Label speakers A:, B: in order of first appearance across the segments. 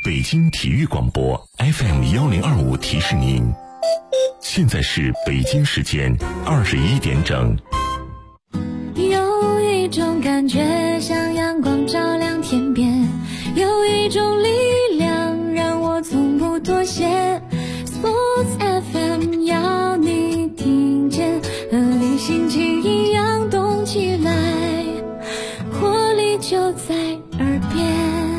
A: 北京体育广播 FM1025提示您，现在是北京时间21点整。
B: 有一种感觉像阳光照亮天边，有一种力量让我从不妥协。Sports FM 要你听见，和你心情一样动起来，活力就在耳边。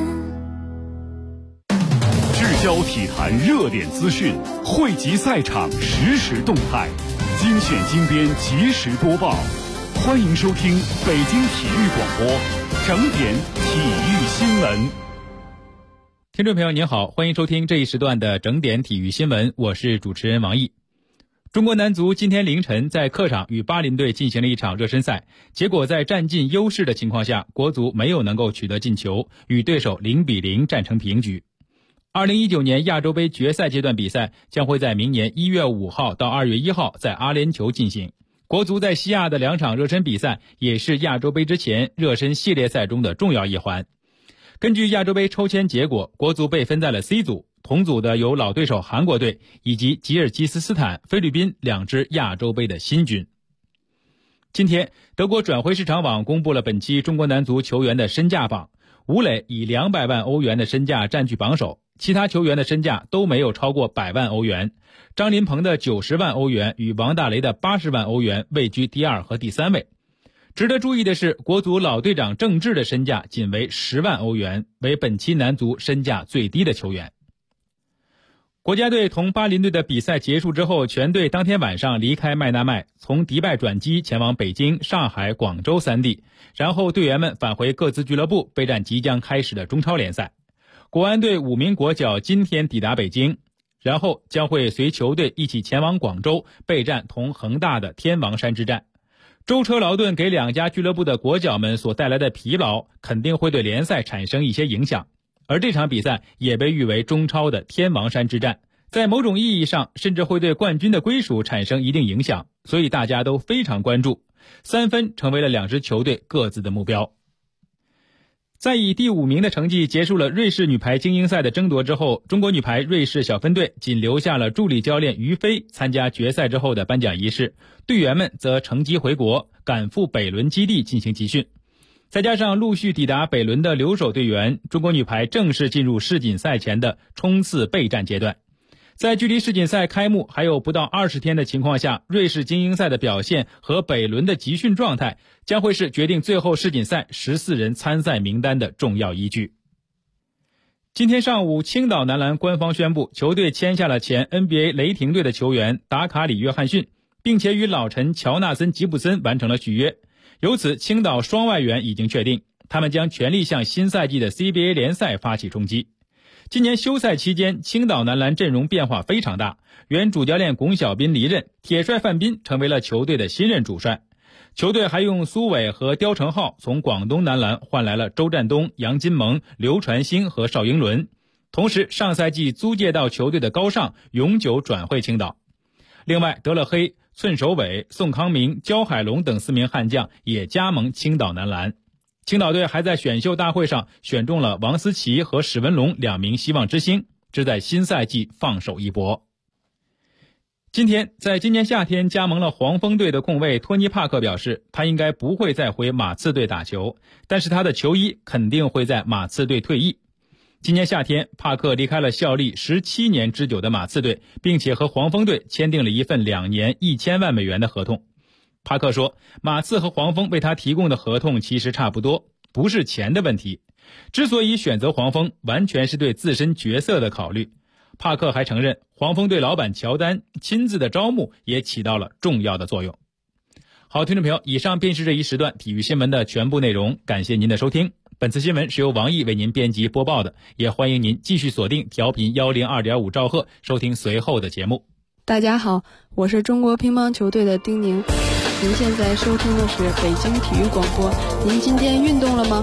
C: 聚焦体坛热点资讯，汇集赛场实时动态，精选精编及时播报。欢迎收听北京体育广播整点体育新闻。
D: 听众朋友您好，欢迎收听这一时段的整点体育新闻，我是主持人王毅。中国男足今天凌晨在客场与巴林队进行了一场热身赛，结果在占尽优势的情况下，国足没有能够取得进球，与对手0-0战成平局。2019年亚洲杯决赛阶段比赛将会在明年1月5号到2月1号在阿联酋进行。国足在西亚的2场热身比赛也是亚洲杯之前热身系列赛中的重要一环。根据亚洲杯抽签结果，国足被分在了 C 组，同组的有老对手韩国队以及吉尔吉斯斯坦、菲律宾2支亚洲杯的新军。今天，德国转会市场网公布了本期中国男足球员的身价榜，吴磊以200万欧元的身价占据榜首，其他球员的身价都没有超过100万欧元。张琳芃的90万欧元与王大雷的80万欧元位居第2和第3位。值得注意的是，国足老队长郑智的身价仅为10万欧元，为本期男足身价最低的球员。国家队同巴林队的比赛结束之后，全队当天晚上离开麦纳麦，从迪拜转机前往北京、上海、广州3地，然后队员们返回各自俱乐部备战即将开始的中超联赛。国安队5名国脚今天抵达北京，然后将会随球队一起前往广州备战同恒大的天王山之战。舟车劳顿给2家俱乐部的国脚们所带来的疲劳肯定会对联赛产生一些影响，而这场比赛也被誉为中超的天王山之战，在某种意义上甚至会对冠军的归属产生一定影响，所以大家都非常关注。3分成为了2支球队各自的目标。在以第5名的成绩结束了瑞士女排精英赛的争夺之后，中国女排瑞士小分队仅留下了助理教练于飞参加决赛之后的颁奖仪式，队员们则乘机回国，赶赴北仑基地进行集训。再加上陆续抵达北仑的留守队员，中国女排正式进入世锦赛前的冲刺备战阶段。在距离世锦赛开幕还有不到20天的情况下，瑞士精英赛的表现和北仑的集训状态将会是决定最后世锦赛14人参赛名单的重要依据。今天上午，青岛男篮官方宣布，球队签下了前 NBA 雷霆队的球员达卡里·约翰逊，并且与老臣乔纳森·吉布森完成了续约。由此，青岛双外援已经确定，他们将全力向新赛季的 CBA 联赛发起冲击。今年休赛期间，青岛男篮阵容变化非常大，原主教练龚小斌离任，铁帅范斌成为了球队的新任主帅。球队还用苏伟和刁成浩从广东男篮换来了周占东、杨金蒙、刘传兴和邵英伦。同时，上赛季租借到球队的高尚永久转会青岛。另外，德勒黑、寸守伟、宋康明、焦海龙等4名悍将也加盟青岛男篮。青岛队还在选秀大会上选中了王思琪和史文龙2名希望之星，旨在新赛季放手一搏。今天，在今年夏天加盟了黄蜂队的控卫托尼·帕克表示，他应该不会再回马刺队打球，但是他的球衣肯定会在马刺队退役。今年夏天，帕克离开了效力17年之久的马刺队，并且和黄蜂队签订了一份2年1000万美元的合同。帕克说，马刺和黄蜂为他提供的合同其实差不多，不是钱的问题。之所以选择黄蜂，完全是对自身角色的考虑。帕克还承认，黄蜂队老板乔丹亲自的招募也起到了重要的作用。好，听众朋友，以上便是这一时段体育新闻的全部内容，感谢您的收听。本次新闻是由王毅为您编辑播报的，也欢迎您继续锁定调频102.5兆赫收听随后的节目。
E: 大家好，我是中国乒乓球队的丁宁。您现在收听的是北京体育广播。您今天运动了吗？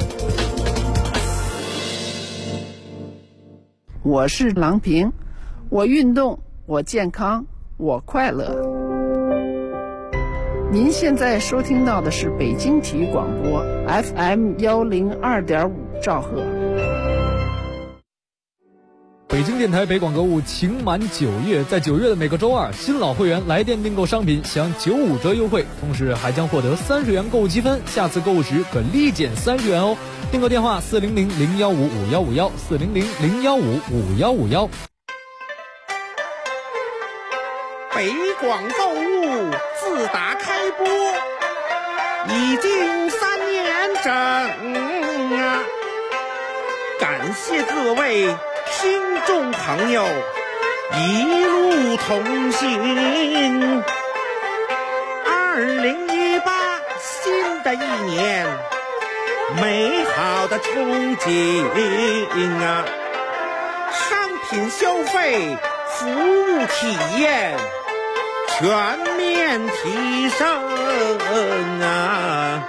F: 我是郎平，我运动，我健康，我快乐。您现在收听到的是北京体育广播 FM102.5兆赫。
G: 北京电台北广购物情满9月，在9月的每个周二，新老会员来电订购商品享95折优惠，同时还将获得30元购物积分，下次购物时可立减30元哦。订购电话400-015-5151，400-015-5151。
H: 北广购物自打开播已经3年整啊，感谢各位听众朋友一路同行。2018新的一年，美好的憧憬啊，商品消费、服务体验全面提升啊！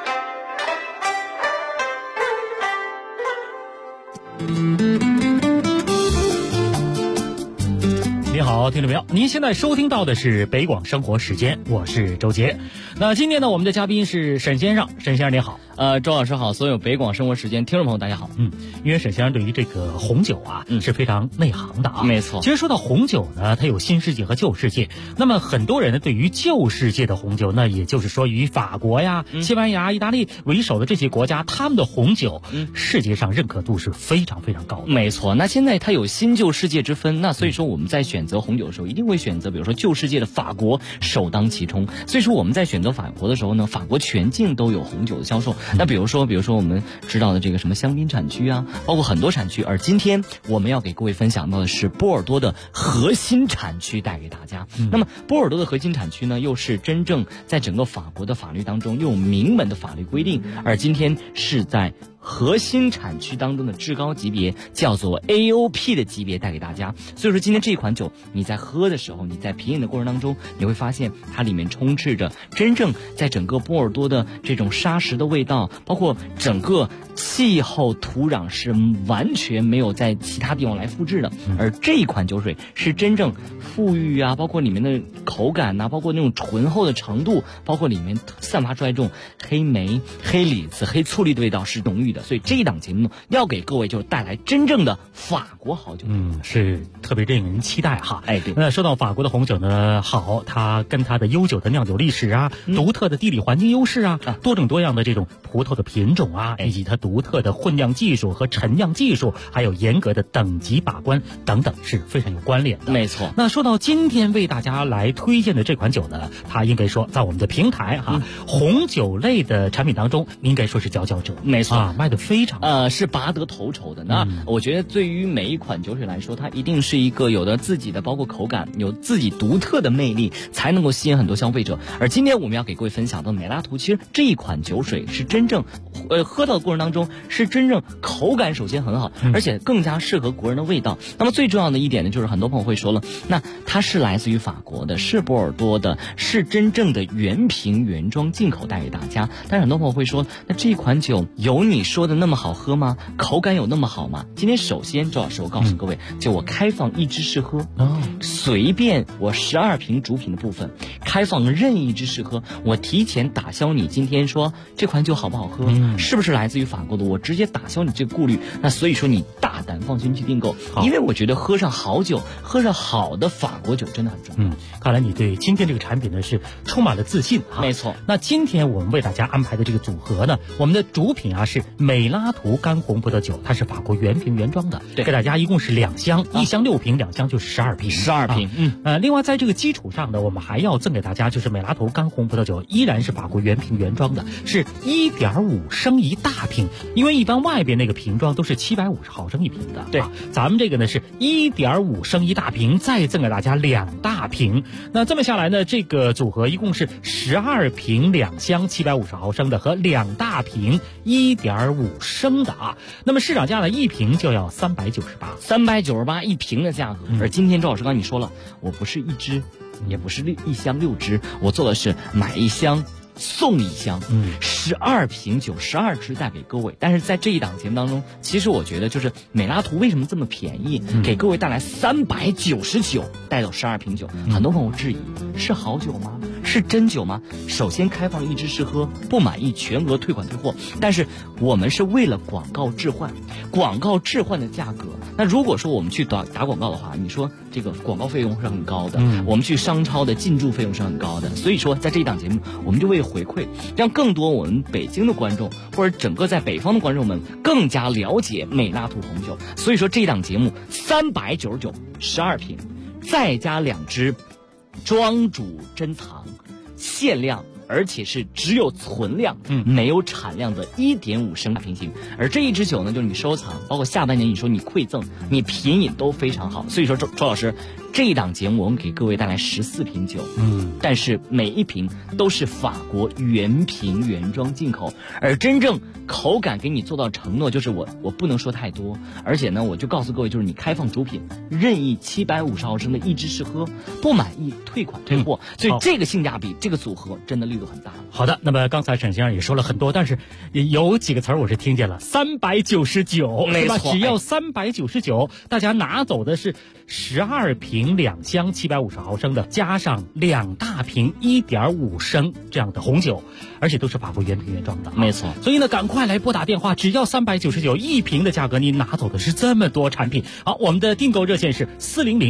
I: 你好，听众朋友，您现在收听到的是北广生活时间，我是周杰。那今天呢，我们的嘉宾是沈先生，沈先生你好。
J: 周老师好，所有北广生活时间听众朋友大家好。
I: 因为沈先生对于这个红酒啊，是非常内行的啊。
J: 没错。
I: 其实说到红酒呢，它有新世界和旧世界。那么很多人呢，对于旧世界的红酒，那也就是说以法国呀、西班牙、意大利为首的这些国家，他们的红酒，世界上认可度是非常非常高的。
J: 没错。那现在它有新旧世界之分，那所以说我们在选择红酒的时候，一定会选择比如说旧世界的法国首当其冲。所以说我们在选择法国的时候呢，法国全境都有红酒的销售。那比如说我们知道的这个什么香槟产区啊，包括很多产区。而今天我们要给各位分享到的是波尔多的核心产区带给大家。那么波尔多的核心产区呢，又是真正在整个法国的法律当中又有明文的法律规定，而今天是在核心产区当中的至高级别，叫做 AOP 的级别带给大家。所以说今天这款酒你在喝的时候，你在品饮的过程当中，你会发现它里面充斥着真正在整个波尔多的这种沙石的味道，包括整个气候土壤是完全没有在其他地方来复制的。而这一款酒水是真正富裕啊，包括里面的口感啊，包括那种醇厚的程度，包括里面散发出来这种黑莓、黑李子、黑醋栗的味道是浓郁的。所以这一档节目要给各位就带来真正的法国好酒。
I: 是特别令人期待哈。
J: 对。
I: 那说到法国的红酒呢，好，它跟它的悠久的酿酒历史啊，独特的地理环境优势啊，多种多样的这种葡萄的品种啊，以及它独特的混酿技术和陈酿技术，还有严格的等级把关等等，是非常有关联的。
J: 没错。
I: 那说到今天为大家来推荐的这款酒呢，它应该说在我们的平台哈，红酒类的产品当中应该说是佼佼者。
J: 没错。
I: 卖得非常
J: 是拔得头筹的。那我觉得对于每一款酒水来说，它一定是一个有的自己的包括口感，有自己独特的魅力，才能够吸引很多消费者。而今天我们要给各位分享的美拉图，其实这一款酒水是真正喝到的过程当中是真正口感首先很好，而且更加适合国人的味道。那么最重要的一点呢，就是很多朋友会说了，那它是来自于法国的，是波尔多的，是真正的原瓶原装进口带给大家。但是很多朋友会说，那这款酒有你说的那么好喝吗？口感有那么好吗？今天首先周老师我告诉各位，就我开放一支试喝，随便我12瓶主品的部分开放任意一支试喝，我提前打消你今天说这款酒好不好喝，是不是来自于法国的，我直接打消你这个顾虑。那所以说你大胆放心去订购，因为我觉得喝上好酒，喝上好的法国酒真的很重要。
I: 看来你对今天这个产品呢是充满了自信哈。
J: 没错。
I: 那今天我们为大家安排的这个组合呢，我们的主品啊是美拉图干红葡萄酒，它是法国原瓶原装的，
J: 对，
I: 给大家一共是2箱，1箱6瓶，2箱就是12瓶
J: ，12瓶。
I: 另外在这个基础上呢，我们还要赠给大家就是美拉图干红葡萄酒，依然是法国原瓶原装的，是1.5升一大瓶，因为一般外边那个瓶装都是750毫升一瓶的，
J: 对，
I: 咱们这个呢是1.5升一大瓶，再赠给大家2大瓶。那这么下来呢，这个组合一共是12瓶2箱750毫升的和2大瓶1.5升的啊。那么市场价呢，一瓶就要398
J: 一瓶的价格。而今天周老师刚才你说了，我不是一支，也不是1箱6支，我做的是买1箱送1箱，12瓶酒12支带给各位。但是在这一档节目当中，其实我觉得就是美拉图为什么这么便宜，给各位带来399带走12瓶酒。很多朋友质疑，是好酒吗？ 是真酒吗？首先开放一支试喝，不满意全额退款退货。但是我们是为了广告置换，广告置换的价格。那如果说我们去打广告的话，你说这个广告费用是很高的，我们去商超的进驻费用是很高的。所以说在这一档节目，我们就为回馈，让更多我们北京的观众或者整个在北方的观众们更加了解美纳图红酒。所以说这一档节目399 12瓶，再加2支庄主珍藏限量，而且是只有存量没有产量的1.5升瓶型。而这一支酒呢，就是你收藏，包括下半年你说你馈赠，你品饮都非常好。所以说周老师，这一档节目我们给各位带来14瓶酒，但是每一瓶都是法国原瓶原装进口，而真正口感给你做到承诺，就是我不能说太多，而且呢，我就告诉各位，就是你开放主品，任意750毫升的一支试喝，不满意退款退货，所以这个性价比，这个组合真的力度很大。
I: 好的，那么刚才沈先生也说了很多，但是有几个词儿我是听见了，399，
J: 没错，
I: 是吧？只要399，大家拿走的是12瓶2箱750毫升的，加上2大瓶1.5升这样的红酒，而且都是法国原瓶原装的，
J: 没错。
I: 所以呢，赶快来拨打电话，只要399一瓶的价格，你拿走的是这么多产品。好，我们的订购热线是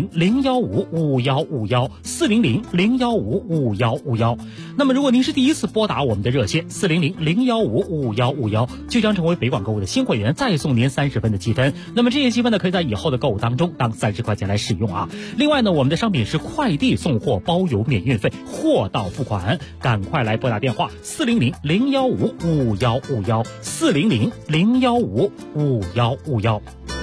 I: 400-015-5151，400-015-5151。那么如果您是第一次拨打我们的热线400-015-5151，就将成为北广购物的新会员，再送您30分的积分。那么这些积分呢，可以在以后的购物当中当30块钱来使用啊。另外呢，我们的商品是快递送货，包邮免运费，货到付款。赶快来拨打电话400-015-5151，400-015-5151。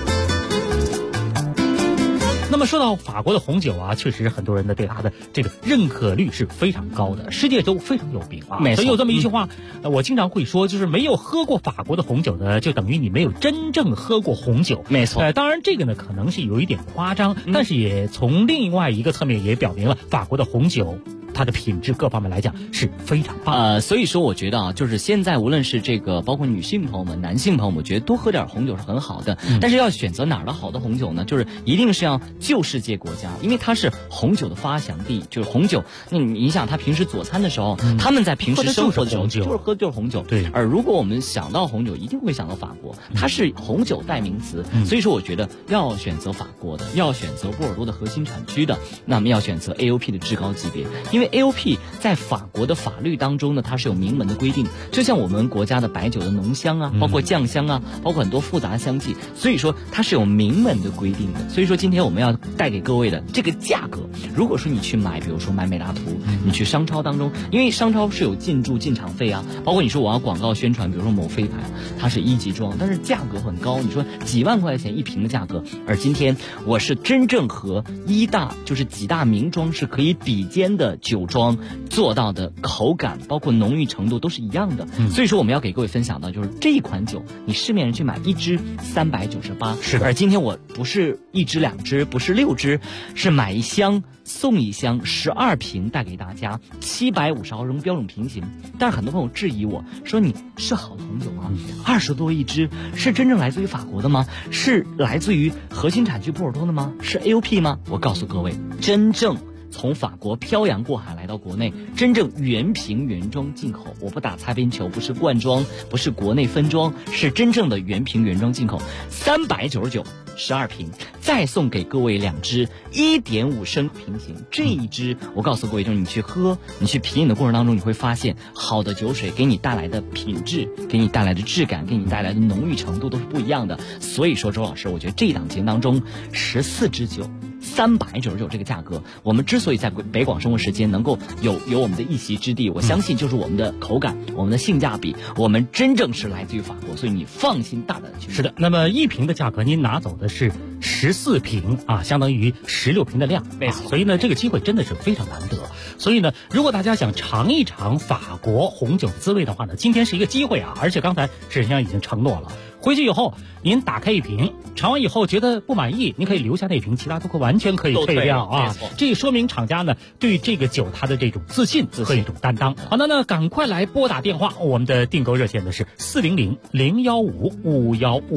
I: 那么说到法国的红酒啊，确实很多人的对它的这个认可率是非常高的，世界都非常有名啊。所以有这么一句话，我经常会说，就是没有喝过法国的红酒呢，就等于你没有真正喝过红酒。
J: 没错。
I: 当然这个呢可能是有一点夸张，但是也从另外一个侧面也表明了法国的红酒它的品质各方面来讲是非常棒。
J: 所以说我觉得啊，就是现在无论是这个包括女性朋友们、男性朋友们，我觉得多喝点红酒是很好的。但是要选择哪儿的好的红酒呢？就是一定是要旧世界国家，因为它是红酒的发祥地。就是红酒，那你想他平时佐餐的时候，他们在平时生活的时候就是喝就是红酒。
I: 对。
J: 而如果我们想到红酒，一定会想到法国，它是红酒代名词。所以说我觉得要选择法国的，要选择波尔多的核心产区的，那么要选择 AOP 的至高级别，因为 AOP 在法国的法律当中呢，它是有明文的规定，就像我们国家的白酒的浓香啊，包括酱香啊，包括很多复杂香气，所以说它是有明文的规定的。所以说今天我们要带给各位的这个价格，如果说你去买，比如说买美拉图，你去商超当中，因为商超是有进驻进场费啊，包括你说我要广告宣传，比如说某飞牌，它是1级装，但是价格很高，你说几万块钱一瓶的价格，而今天我是真正和就是几大名庄是可以比肩的酒庄做到的口感，包括浓郁程度都是一样的。所以说我们要给各位分享到，就是这一款酒，你市面上去买一支398，
I: 是的。
J: 而今天我不是1支2支，不是6支，是买1箱送1箱12瓶带给大家，750毫升标准瓶型。但是很多朋友质疑我说，你是好的红酒吗？20多1支，是真正来自于法国的吗？是来自于核心产区波尔多的吗？是 AOP 吗？我告诉各位，真正从法国漂洋过海来到国内，真正原瓶原装进口，我不打擦边球，不是罐装，不是国内分装，是真正的原瓶原装进口，399 12瓶，再送给各位2支1.5升瓶型。这一支我告诉各位，就是你去喝，你去品饮的过程当中，你会发现好的酒水给你带来的品质，给你带来的质感，给你带来的浓郁程度都是不一样的。所以说周老师，我觉得这一档节目当中14支酒399这个价格，我们之所以在北广生活时间能够有我们的一席之地，我相信就是我们的口感，我们的性价比，我们真正是来自于法国，所以你放心大胆去。
I: 是的，那么1瓶的价格您拿走的是14瓶啊，相当于16瓶的量，
J: 没错。
I: 所以呢，这个机会真的是非常难得。所以呢，如果大家想尝一尝法国红酒的滋味的话呢，今天是一个机会啊！而且刚才沈先生已经承诺了，回去以后您打开1瓶，尝完以后觉得不满意，您可以留下那瓶，其他都完全可以退掉啊！这也说明厂家呢对这个酒它的这种自信和一种担当。好的，那赶快来拨打电话，我们的订购热线呢是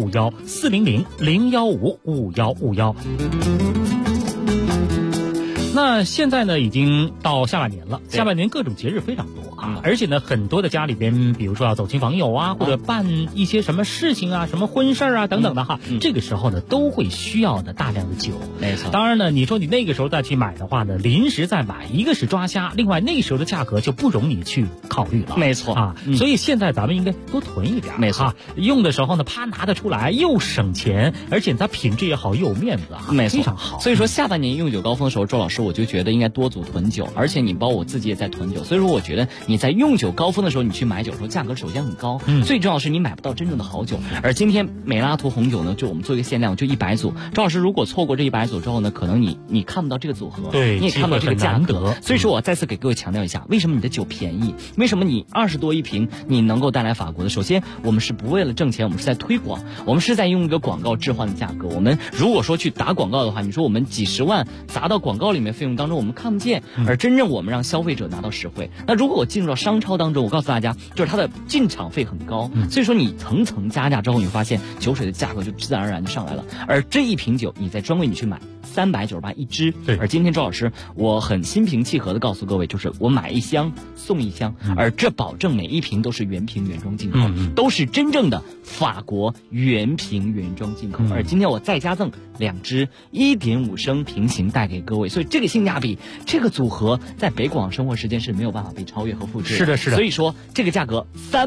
I: 400-015-5151，400-015-5151。 那现在呢，已经到下半年了，下半年各种节日非常多啊，而且呢，很多的家里边，比如说要走亲访友啊，或者办一些什么事情啊，什么婚事啊等等的哈，这个时候呢，都会需要的大量的酒。
J: 没错。
I: 当然呢，你说你那个时候再去买的话呢，临时再买，一个是抓瞎，另外那时候的价格就不容你去考虑了。
J: 没错
I: 啊，所以现在咱们应该多囤一点。
J: 没错，
I: 用的时候呢，啪拿得出来，又省钱，而且它品质也好，又有面子啊，
J: 没错，
I: 非常好。
J: 所以说下半年用酒高峰的时候，周老师我就觉得应该多组囤酒，而且你包括我自己也在囤酒，所以说我觉得你在用酒高峰的时候，你去买酒的时候，价格首先很高，最重要是你买不到真正的好酒。而今天美拉图红酒呢，就我们做一个限量，就100组。周老师如果错过这100组之后呢，可能你看不到这个组合，
I: 对，
J: 你也看不到这个价格。所以说我再次给各位强调一下，为什么你的酒便宜？为什么你20多一瓶你能够带来法国的？首先，我们是不为了挣钱，我们是在推广，我们是在用一个广告置换的价格。我们如果说去打广告的话，你说我们几十万砸到广告里面费用当中，我们看不见，而真正我们让消费者拿到实惠。那如果我进入到商超当中，我告诉大家，就是它的进场费很高，所以说你层层加价之后，你会发现酒水的价格就自然而然就上来了。而这一瓶酒，你在专柜你去买398一支，
I: 对。
J: 而今天周老师我很心平气和的告诉各位，就是我买1箱送1箱，而这保证每一瓶都是原瓶原装进口，都是真正的法国原瓶原装进口。而今天我再加赠2支1.5升平行带给各位，所以这个性价比，这个组合在北广生活时间是没有办法被超越和复制的。
I: 是的，是的。
J: 所以说这个价格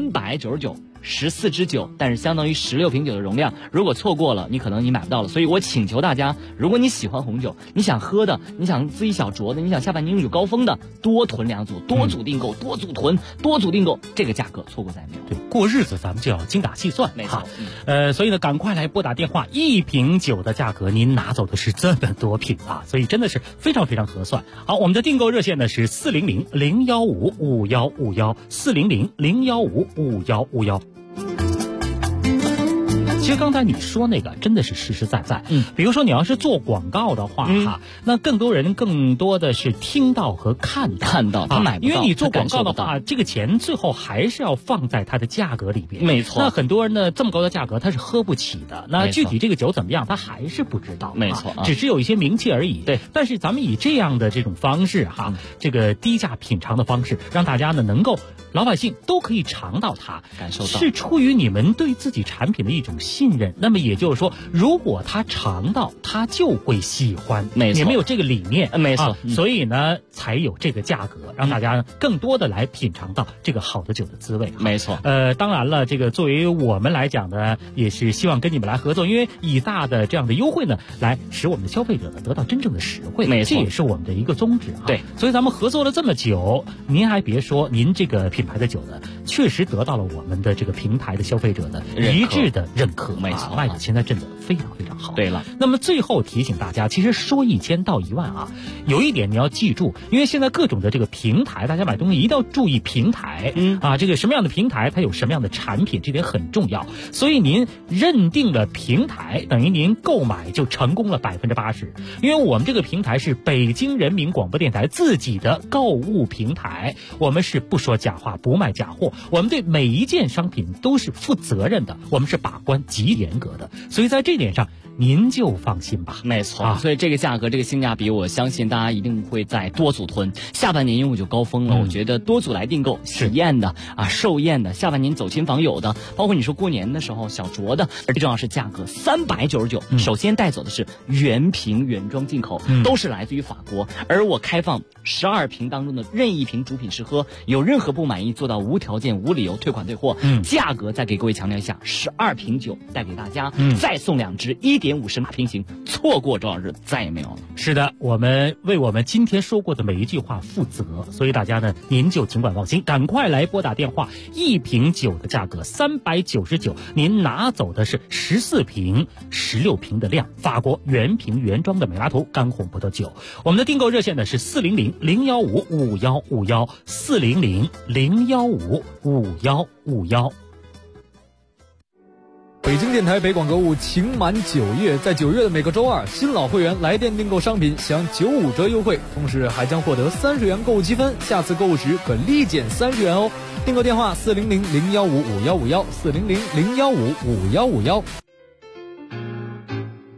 J: 399。14支酒，但是相当于16瓶酒的容量。如果错过了，你可能你买不到了。所以我请求大家，如果你喜欢红酒，你想喝的，你想自己小酌的，你想下半年用酒高峰的，多囤2组，多组订购，多组囤，多组订购，这个价格错过再没有。
I: 对，过日子咱们就要精打细算，
J: 没错。
I: 所以呢，赶快来拨打电话，一瓶酒的价格您拿走的是这么多瓶啊，所以真的是非常非常合算。好，我们的订购热线呢是400-015-5151，400-015-5151。其实刚才你说那个真的是实实在在，比如说你要是做广告的话那更多的是听到和看到，
J: 他买不到，
I: 因为你做广告的话，这个钱最后还是要放在它的价格里边。
J: 没错。
I: 那很多人呢，这么高的价格他是喝不起的，那具体这个酒怎么样，他还是不知道。
J: 没错，
I: 只是有一些名气而已。
J: 对。
I: 但是咱们以这样的这种方式这个低价品尝的方式，让大家呢能够老百姓都可以尝到它，
J: 感受到，
I: 是出于你们对自己产品的一种信任。那么也就是说，如果他尝到，他就会喜欢。
J: 没错，
I: 你们有这个理念，
J: 没错。
I: 所以呢，才有这个价格，让大家更多的来品尝到这个好的酒的滋味。
J: 没错。
I: 当然了，这个作为我们来讲呢，也是希望跟你们来合作，因为以大的这样的优惠呢，来使我们的消费者呢得到真正的实惠。
J: 没错，
I: 这也是我们的一个宗旨。
J: 对，
I: 所以咱们合作了这么久，您还别说，您这个品牌的酒呢，确实得到了我们的这个平台的消费者的一致的认可。
J: 没错，
I: 卖的现在真的非常非常好。
J: 对了，
I: 那么最后提醒大家，其实说1000到1万有一点你要记住，因为现在各种的这个平台，大家买东西一定要注意平台这个什么样的平台它有什么样的产品，这点很重要。所以您认定了平台，等于您购买就成功了80%，因为我们这个平台是北京人民广播电台自己的购物平台，我们是不说假话，不卖假货，我们对每一件商品都是负责任的，我们是把关极严格的，所以在这点上您就放心吧。
J: 没错，所以这个价格，这个性价比，我相信大家一定会再多组囤。下半年用酒高峰了，我觉得多组来订购，喜宴的寿宴的，下半年走亲访友的，包括你说过年的时候小酌的，而最重要是价格399。首先带走的是原瓶原装进口，都是来自于法国，而我开放12瓶当中的任意瓶主品试喝，有任何不满意做到无条件无理由退款退货。价格再给各位强调一下，12瓶酒带给大家，再送2支1.5升平行，错过周老师再也没有了。
I: 是的，我们为我们今天说过的每一句话负责，所以大家呢，您就尽管放心，赶快来拨打电话。一瓶酒的价格399，您拿走的是14瓶、16瓶的量，法国原瓶原装的美拉图干红葡萄酒。我们的订购热线呢是400-015-5151，400-015-5151。
G: 北京电台北广购物情满9月，在9月的每个周二，新老会员来电订购商品享95折优惠，同时还将获得30元购物积分，下次购物时可立减30元哦。订购电话400-015-5151，400-015-5151。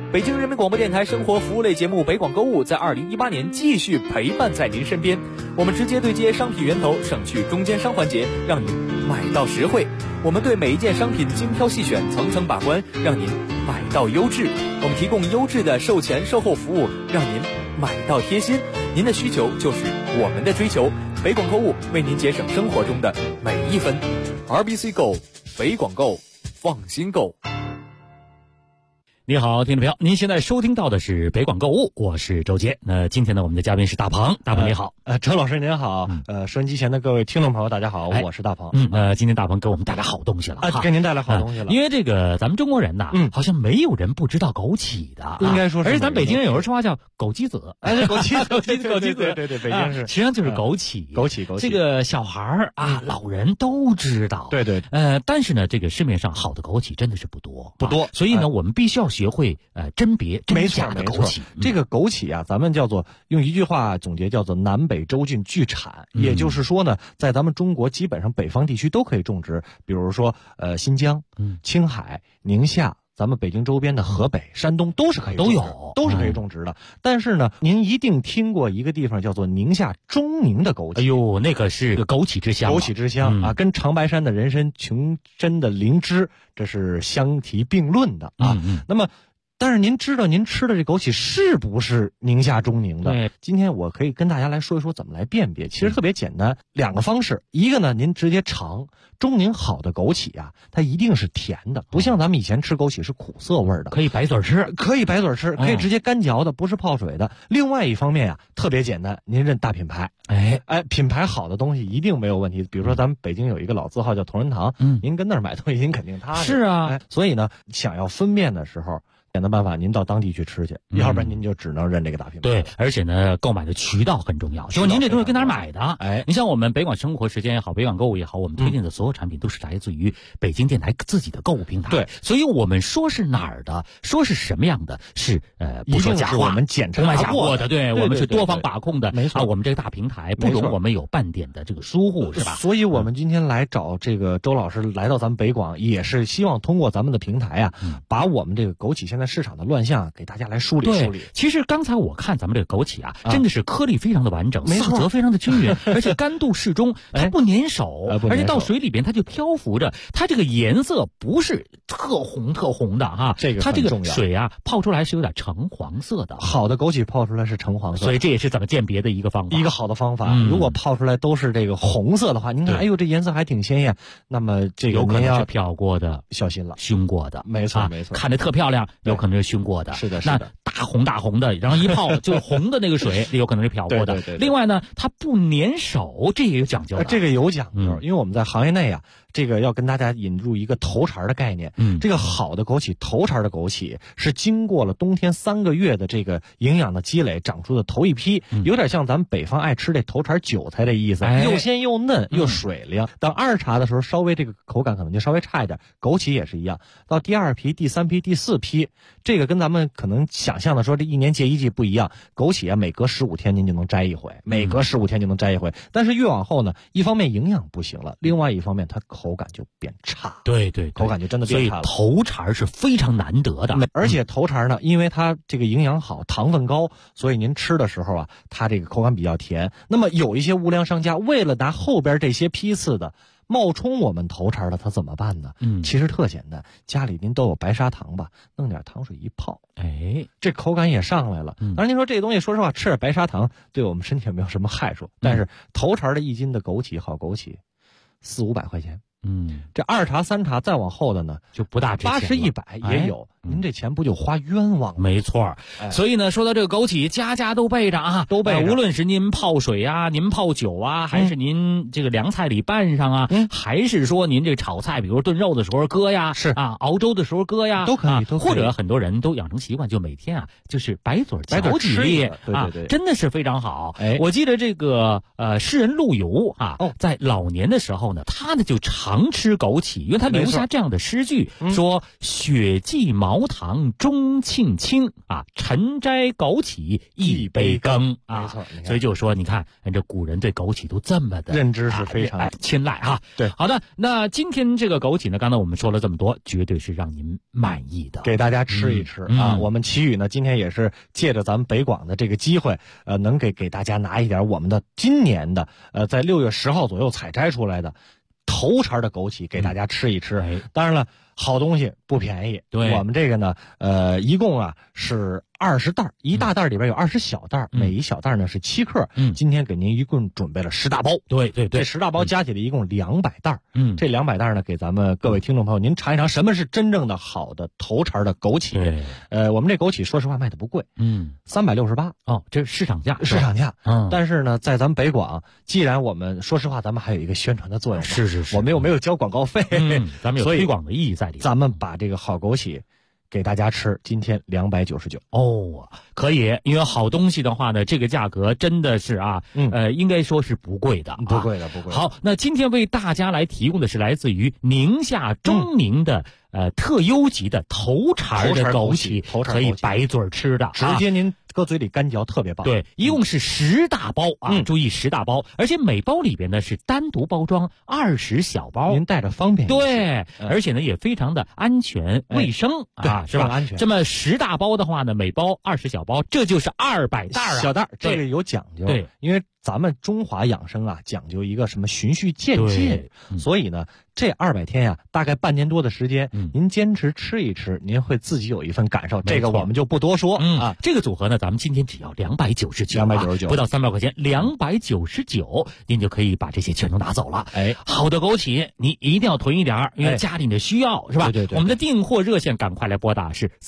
G: 北京人民广播电台生活服务类节目北广购物在2018年继续陪伴在您身边。我们直接对接商品源头，省去中间商环节，让您买到实惠。我们对每一件商品精挑细选，层层把关，让您买到优质。我们提供优质的售前售后服务，让您买到贴心。您的需求就是我们的追求。北广购物为您节省生活中的每一分。RBC Go， 北广购，放心购。
I: 你好，听众朋友，您现在收听到的是北广购物，我是周杰。那今天呢，我们的嘉宾是大鹏，大鹏你好。
K: 周老师您好，收音机前的各位听众朋友大家好，我是大鹏。
I: 今天大鹏给我们带来好东西了
K: 给您带来好东西了。
I: 因为这个咱们中国人呐，好像没有人不知道枸杞的，
K: 应该说是。
I: 而且咱北京人有人说话叫枸杞子，
K: 枸杞子，对，北京是，
I: 实际上就是枸杞，
K: 枸杞。
I: 这个小孩啊，老人都知道。
K: 对。
I: 但是呢，这个市面上好的枸杞真的是不多，所以呢，我们必须要学会甄别真假的枸杞。
K: 这个枸杞啊，咱们叫做用一句话总结，叫做南北州郡俱产。也就是说呢，在咱们中国基本上北方地区都可以种植，比如说新疆、青海、宁夏。咱们北京周边的河北、山东都是可以种植，都是可以种植的。但是呢，您一定听过一个地方叫做宁夏中宁的枸杞。
I: 哎呦，那个是枸杞之乡，
K: 枸杞之乡啊，跟长白山的人参、琼珍的灵芝，这是相提并论的啊。那么。但是您知道您吃的这枸杞是不是宁夏中宁的？
I: 对，
K: 今天我可以跟大家来说一说怎么来辨别。其实特别简单，两个方式。一个呢，您直接尝中宁好的枸杞啊，它一定是甜的，不像咱们以前吃枸杞是苦涩味的。
I: 可以白嘴吃，
K: 可以直接干嚼的，不是泡水的。另外一方面呀，特别简单，您认大品牌。品牌好的东西一定没有问题。比如说咱们北京有一个老字号叫同仁堂，您跟那儿买东西，您肯定踏实。
I: 是啊，
K: 所以呢，想要分辨的时候。简单办法，您到当地去吃去，要不然您就只能认这个大品牌。
I: 对，而且呢，购买的渠道很重要，就是您这东西跟哪儿买的。你像我们北广生活时间也好，北广购物也好，我们推荐的所有产品都是来自于北京电台自己的购物平台。
K: 对，
I: 所以我们说是哪儿的，说是什么样的，是不说假话，
K: 我们检查
I: 过的，对，我们是多方把控的。
K: 没错，
I: 我们这个大平台不容我们有半点的这个疏忽，是吧？
K: 所以我们今天来找这个周老师来到咱们北广，也是希望通过咱们的平台啊，把我们这个枸杞现在市场的乱象。给大家来梳理。
I: 其实刚才我看咱们这个枸杞啊，真的是颗粒非常的完整，色泽非常的均匀，而且干度适中，它不粘手，而且到水里边它就漂浮着，它这个颜色不是特红的哈，它这个水啊泡出来是有点橙黄色的。
K: 好的枸杞泡出来是橙黄色，
I: 所以这也是怎么鉴别的一个方法，
K: 一个好的方法。如果泡出来都是这个红色的话，您看，哎呦，这颜色还挺鲜艳，那么这个
I: 有可能是漂过的，
K: 小心了，
I: 熏过的，
K: 没错，
I: 看着特漂亮，有可能是熏过的。
K: 是的，
I: 那大红的，然后一泡就红的那个水，有可能是漂过的。
K: 对。
I: 另外呢，它不粘手，这也有讲究的。
K: 这个有讲究，因为我们在行业内啊，这个要跟大家引入一个头茬的概念。这个好的枸杞，头茬的枸杞是经过了冬天3个月的这个营养的积累长出的头一批，有点像咱们北方爱吃这头茬韭菜的意思，又鲜又嫩又水灵。等二茬的时候，稍微这个口感可能就稍微差一点。枸杞也是一样，到第2批、第3批、第4批，这个跟咱们可能想象的说这一年结一季不一样。枸杞啊，每隔15天您就能摘一回，但是越往后呢，一方面营养不行了，另外一方面它口感就变差。
I: 对，
K: 口感就真的变差了。
I: 所以头茬是非常难得的，
K: 而且头茬呢，因为它这个营养好，糖分高，所以您吃的时候啊，它这个口感比较甜。那么有一些无良商家为了拿后边这些批次的冒充我们头茬的，他怎么办呢？其实特简单，家里您都有白砂糖吧，弄点糖水一泡，这口感也上来了。当然您说这东西，说实话，吃点白砂糖对我们身体也没有什么害处，但是头茬的1斤的枸杞，好枸杞400-500块钱。这2茬3茬再往后的呢，
I: 就不大值钱了
K: ，80-100也有。您这钱不就花冤枉了？
I: 没错。所以呢，说到这个枸杞，家家都备着啊，
K: 都备着。
I: 无论是您泡水啊，您泡酒啊，还是您这个凉菜里拌上啊，还是说您这炒菜，比如炖肉的时候搁呀，
K: 是
I: 啊，熬粥的时候搁呀，
K: 都可以。
I: 或者很多人都养成习惯，就每天啊，就是白嘴嚼几粒，
K: 对，
I: 真的是非常好。我记得这个诗人陆游啊，在老年的时候呢，他呢就常吃枸杞，因为他留下这样的诗句，说雪霁芒毛糖钟庆清啊，晨摘枸杞一杯羹啊。
K: 没错，
I: 所以就说你看这古人对枸杞都这么的
K: 认知是非常
I: 青睐哈。
K: 对，
I: 好的，那今天这个枸杞呢，刚才我们说了这么多，绝对是让您满意的，
K: 给大家吃一吃啊。我们奇宇呢，今天也是借着咱们北广的这个机会，能给大家拿一点我们的今年的在6月10号左右采摘出来的头茬的枸杞给大家吃一吃。当然了，好东西不便宜。
I: 对，
K: 我们这个呢，一共啊是20袋，一大袋里边有20小袋，每一小袋呢是7克。今天给您一共准备了10大包。
I: 对，这
K: 10大包加起来一共200袋。这200袋呢，给咱们各位听众朋友，您尝一尝什么是真正的好的头茬的枸杞。我们这枸杞说实话卖的不贵，368
I: 哦，这是市场价。
K: 但是呢，在咱们北广，既然我们说实话，咱们还有一个宣传的作用。
I: 是，
K: 我们又没有交广告费，
I: 咱们有推广的意义在里面。
K: 咱们把这个好枸杞给大家吃，今天299
I: 哦，可以，因为好东西的话呢，这个价格真的是啊，应该说是不贵的，
K: 不贵的。
I: 好，那今天为大家来提供的是来自于宁夏钟宁的特优级的头茬的枸杞，可以白嘴吃的，
K: 直接您搁嘴里干嚼，特别棒。
I: 对，一共是10大包啊，注意10大包，而且每包里边呢是单独包装20小包，
K: 您带着方便一些。
I: 对，而且呢也非常的安全卫生啊，是吧？
K: 安全。
I: 这么10大包的话呢，每包20小包，这就是200袋啊。
K: 小袋这个有讲究，
I: 对，
K: 因为咱们中华养生啊讲究一个什么循序渐进，所以呢这200天呀，大概半年多的时间，您坚持吃一吃，您会自己有一份感受。这个我们就不多说啊。
I: 这个组合呢，咱们今天只要299，不到300块钱，299，您就可以把这些全都拿走了。好的枸杞，你一定要囤一点，因为家里的需要是吧？
K: 对。
I: 我们的订货热线赶快来拨打是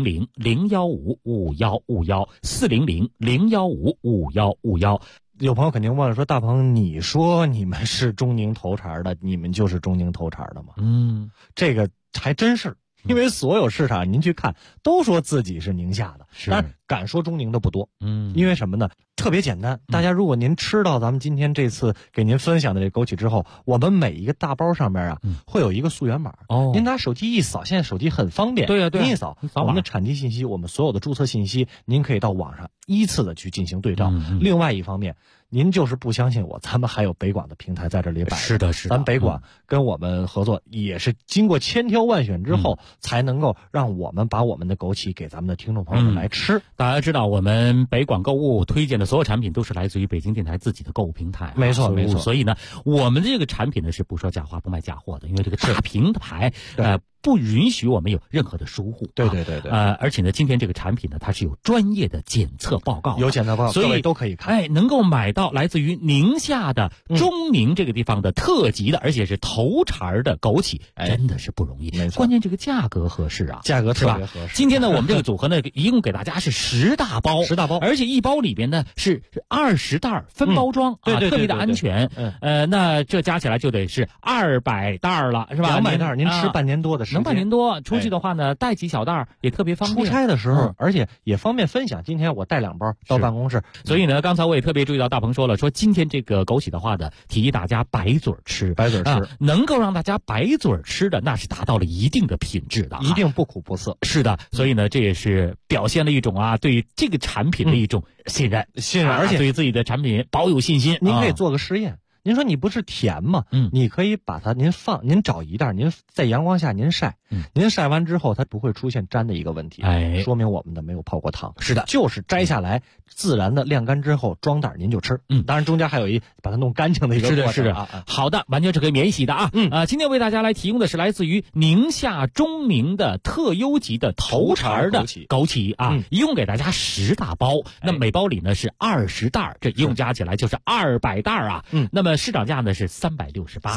I: 400-015-5151，400-015-5151。
K: 有朋友肯定问了，说大鹏，你说你们是钟宁头茬的，你们就是钟宁头茬的吗？这个还真是，因为所有市场您去看都说自己是宁夏的，但是敢说钟宁的不多。因为什么呢？特别简单，大家如果您吃到咱们今天这次给您分享的这枸杞之后，我们每一个大包上面啊会有一个溯源码。您拿手机一扫，现在手机很方便。
I: 对，
K: 您一扫我们的产地信息，我们所有的注册信息，您可以到网上依次的去进行对照。另外一方面，您就是不相信我，咱们还有北广的平台在这里摆。
I: 是的。
K: 咱北广跟我们合作，也是经过千挑万选之后，才能够让我们把我们的枸杞给咱们的听众朋友们来吃。
I: 大家知道，我们北广购物推荐的所有产品都是来自于北京电台自己的购物平台。
K: 没错。
I: 所以呢，我们这个产品呢是不说假话、不卖假货的，因为这个大平台不允许我们有任何的疏忽。
K: 对。
I: 而且呢，今天这个产品呢，它是有专业的检测报告，
K: 有检测报告，
I: 所以
K: 各位都可以看。
I: 能够买到来自于宁夏的钟宁这个地方的特级的，而且是头茬的枸杞，真的是不容易。
K: 没错，
I: 关键这个价格合适啊，
K: 价格特别合适。
I: 今天呢，我们这个组合呢，一共给大家是10大包，而且一包里边呢是20袋分包装啊，特别的安全。那这加起来就得是200袋了，是吧
K: ？200袋，您吃半年多的时间，
I: 能半年多。出去的话呢，带几小袋也特别方便。
K: 出差的时候，而且也方便分享。今天我带2包到办公室，
I: 所以呢，刚才我也特别注意到大鹏说了，说今天这个枸杞的话呢，提议大家白嘴吃，能够让大家白嘴吃的，那是达到了一定的品质的，
K: 一定不苦不涩。
I: 是的，所以呢，这也是表现了一种对于这个产品的一种信任，
K: 而且
I: 对于自己的产品保有信心。
K: 您可以做个实验。您说你不是甜吗？你可以把它您找一袋，您在阳光下您晒，您晒完之后它不会出现粘的一个问题，说明我们的没有泡过汤。
I: 是的，
K: 就是摘下来自然的晾干之后装袋您就吃。当然中间还有把它弄干净的一个过程。
I: 是的。好的，完全是可以免洗的啊。今天为大家来提供的是来自于宁夏钟宁的特优级的头茬的枸杞啊，一共给大家10大包，那每包里呢是20袋，这一共加起来就是200袋啊。那么市场价呢是368。